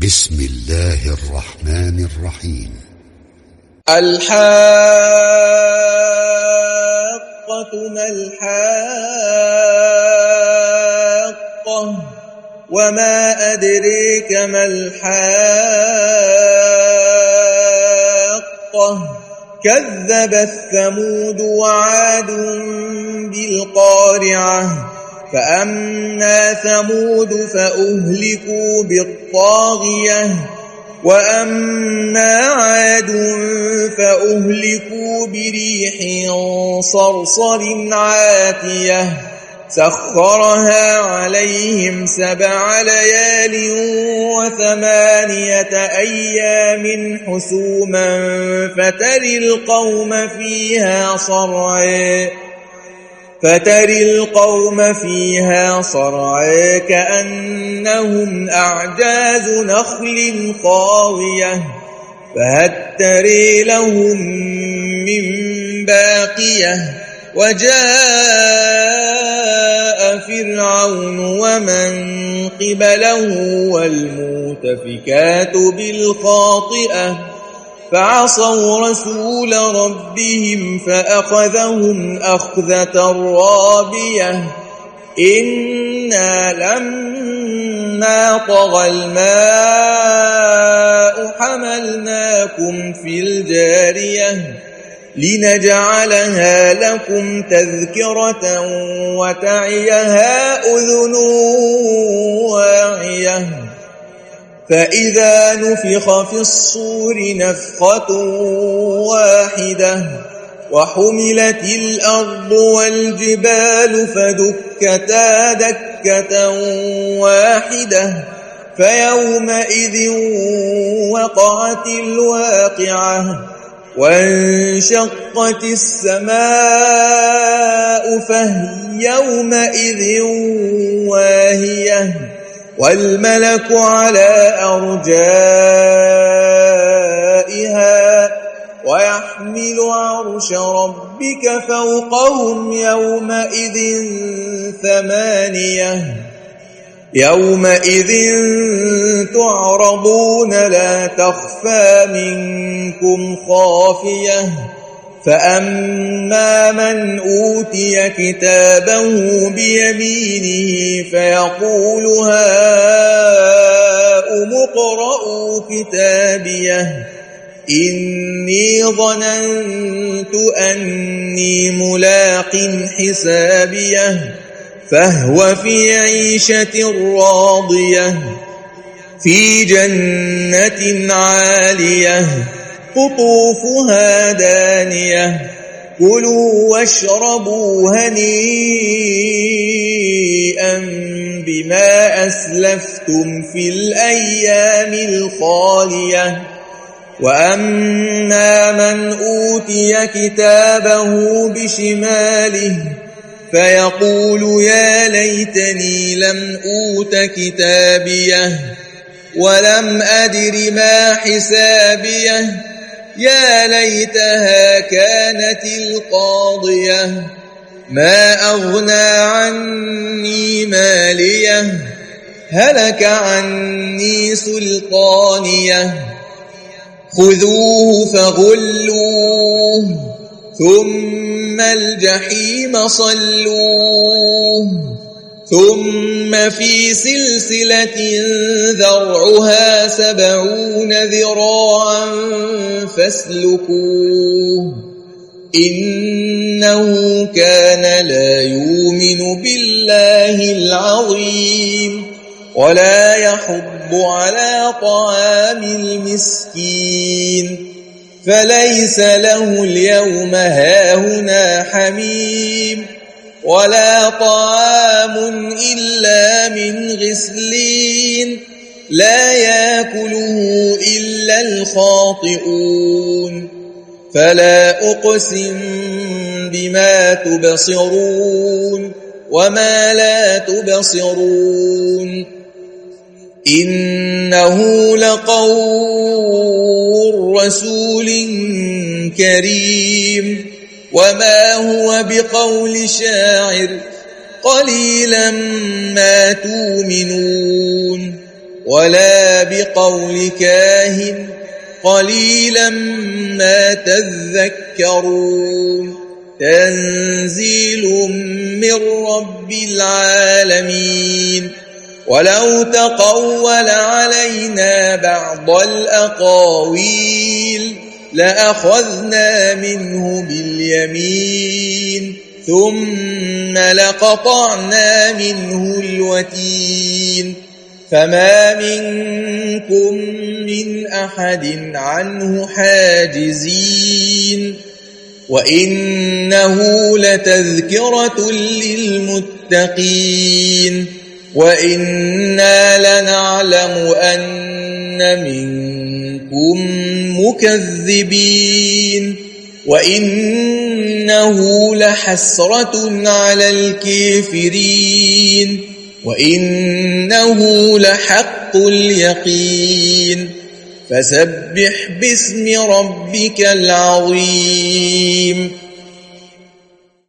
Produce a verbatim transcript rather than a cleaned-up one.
بسم الله الرحمن الرحيم. الحاقة ما الحاقة وما أدريك ما الحاقة كذب الثمود وعاد بالقارعة فأما ثمود فأهلكوا بالطاغية وأما عاد فأهلكوا بريح صرصر عاتية سخرها عليهم سبع ليال وثمانية أيام حسوما فتري القوم فيها صرعا فتري القوم فيها صرعا كأنهم أعجاز نخل خاوية فهل تري لهم من باقية وجاء فرعون ومن قبله والمؤتفكات بالخاطئة فعصوا رسول ربهم فأخذهم أخذة رابية إنا لما طغى الماء حملناكم في الجارية لنجعلها لكم تذكرة وتعيها أذن واعية فإذا نفخ في الصور نفخة واحدة وحملت الأرض والجبال فدكتا دكة واحدة فيومئذ وقعت الواقعة وانشقت السماء فهي يومئذ واهية والملك على أرجائها ويحمل عرش ربك فوقهم يومئذ ثمانية يومئذ تعرضون لا تخفى منكم خافية فأما من أوتي كتابه بيمينه فيقول هاؤم اقرءوا كتابيه إني ظننت أني ملاق حسابيه فهو في عيشة راضية في جنة عالية قطوفها دانية كلوا واشربوا هنيئا بما أسلفتم في الأيام الخالية وأما من أوتي كتابه بشماله فيقول يا ليتني لم أوت كتابيه ولم أدر ما حسابيه يا ليتها كانت القاضية ما أغنى عني ماليه هلك عني سلطانيه خذوه فغلوه ثم الجحيم صلوه ثم في سلسلة ذرعها سبعون ذراعا فاسلكوه إنه كان لا يؤمن بالله العظيم ولا يحض على طعام المسكين فليس له اليوم هاهنا حميم ولا طعام إلا من غسلين لا يأكله إلا الخاطئون فلا أقسم بما تبصرون وما لا تبصرون إنه لقول رسول كريم وما هو بقول شاعر قليلا ما تؤمنون ولا بقول كاهن قليلا ما تذكرون تنزيل من رب العالمين ولو تقول علينا بعض الأقاويل لأخذنا منه باليمين ثم لقطعنا منه الوتين فما منكم من أحد عنه حاجزين وإنه لتذكرة للمتقين وإنا لنعلم أن منكم مكذبين وإنه لحسرة على الكافرين وإنه لحق اليقين فسبح باسم ربك العظيم